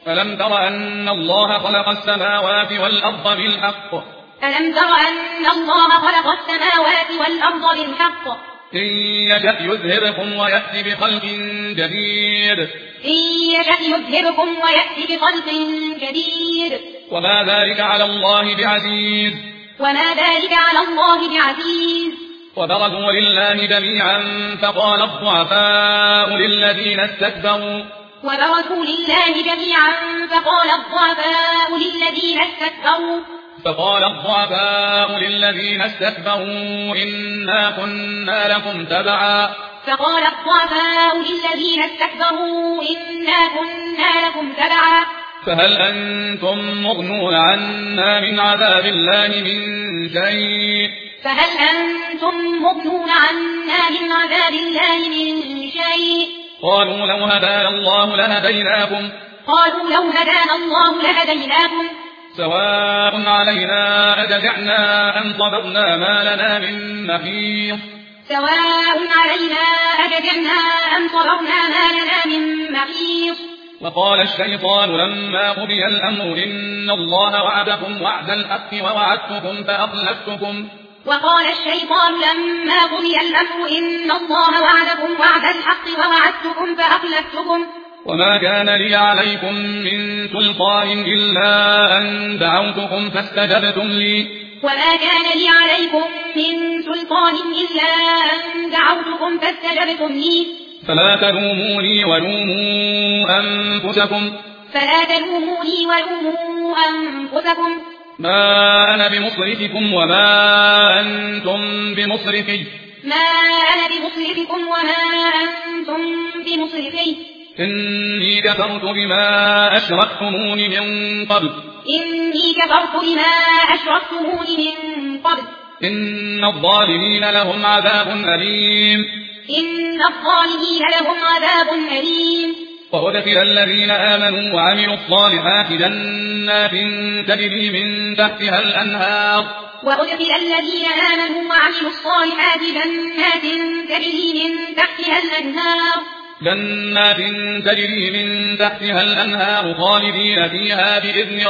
ألم تر أن الله خلق السماوات والأرض بالحق ألم تر أن الله خلق السماوات والأرض بالحق إن يشأ يذهبكم ويأتي بخلق جديد إن يشأ يذهبكم ويأتي بخلق جديد وما ذلك على الله بعزيز وما ذلك على الله بعزيز وبرزوا لله جميعا فقال الضعفاء للذين استكبروا فقال الضعفاء للذين استكبروا إنا كنا لكم تبعا فهل أنتم مغنون عنا من عذاب الله من شيء قالوا لو هدانا الله لهديناكم سواء علينا أجزعنا أم صبرنا ما لنا من محيص وقال الشيطان لما قضي الأمر إن الله وعدكم وعد الحق ووعدتكم وما كان لي عليكم من سلطان إلا أن دعوتكم فاستجبتم لي فلا تلوموني ولوموا أنفسكم ما أنا بمصرخكم وما أنتم بمصرخي إني كفرت بما أشركتمون من قبل إن الظالمين لهم عذاب أليم وأدخل الذين آمنوا وعملوا الصالحات جنات تجري من تحتها الأنهار خالدين فيها بإذن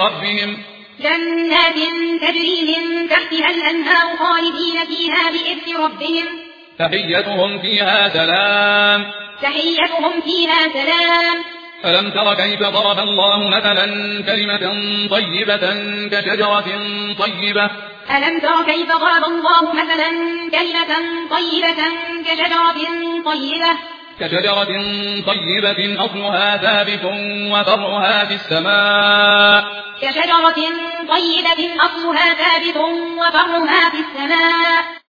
ربهم تحيتهم فيها سلام ألم تر كيف ضرب الله مثلا كلمة طيبة كشجرة طيبة أصلها ثابت وفرعها في السماء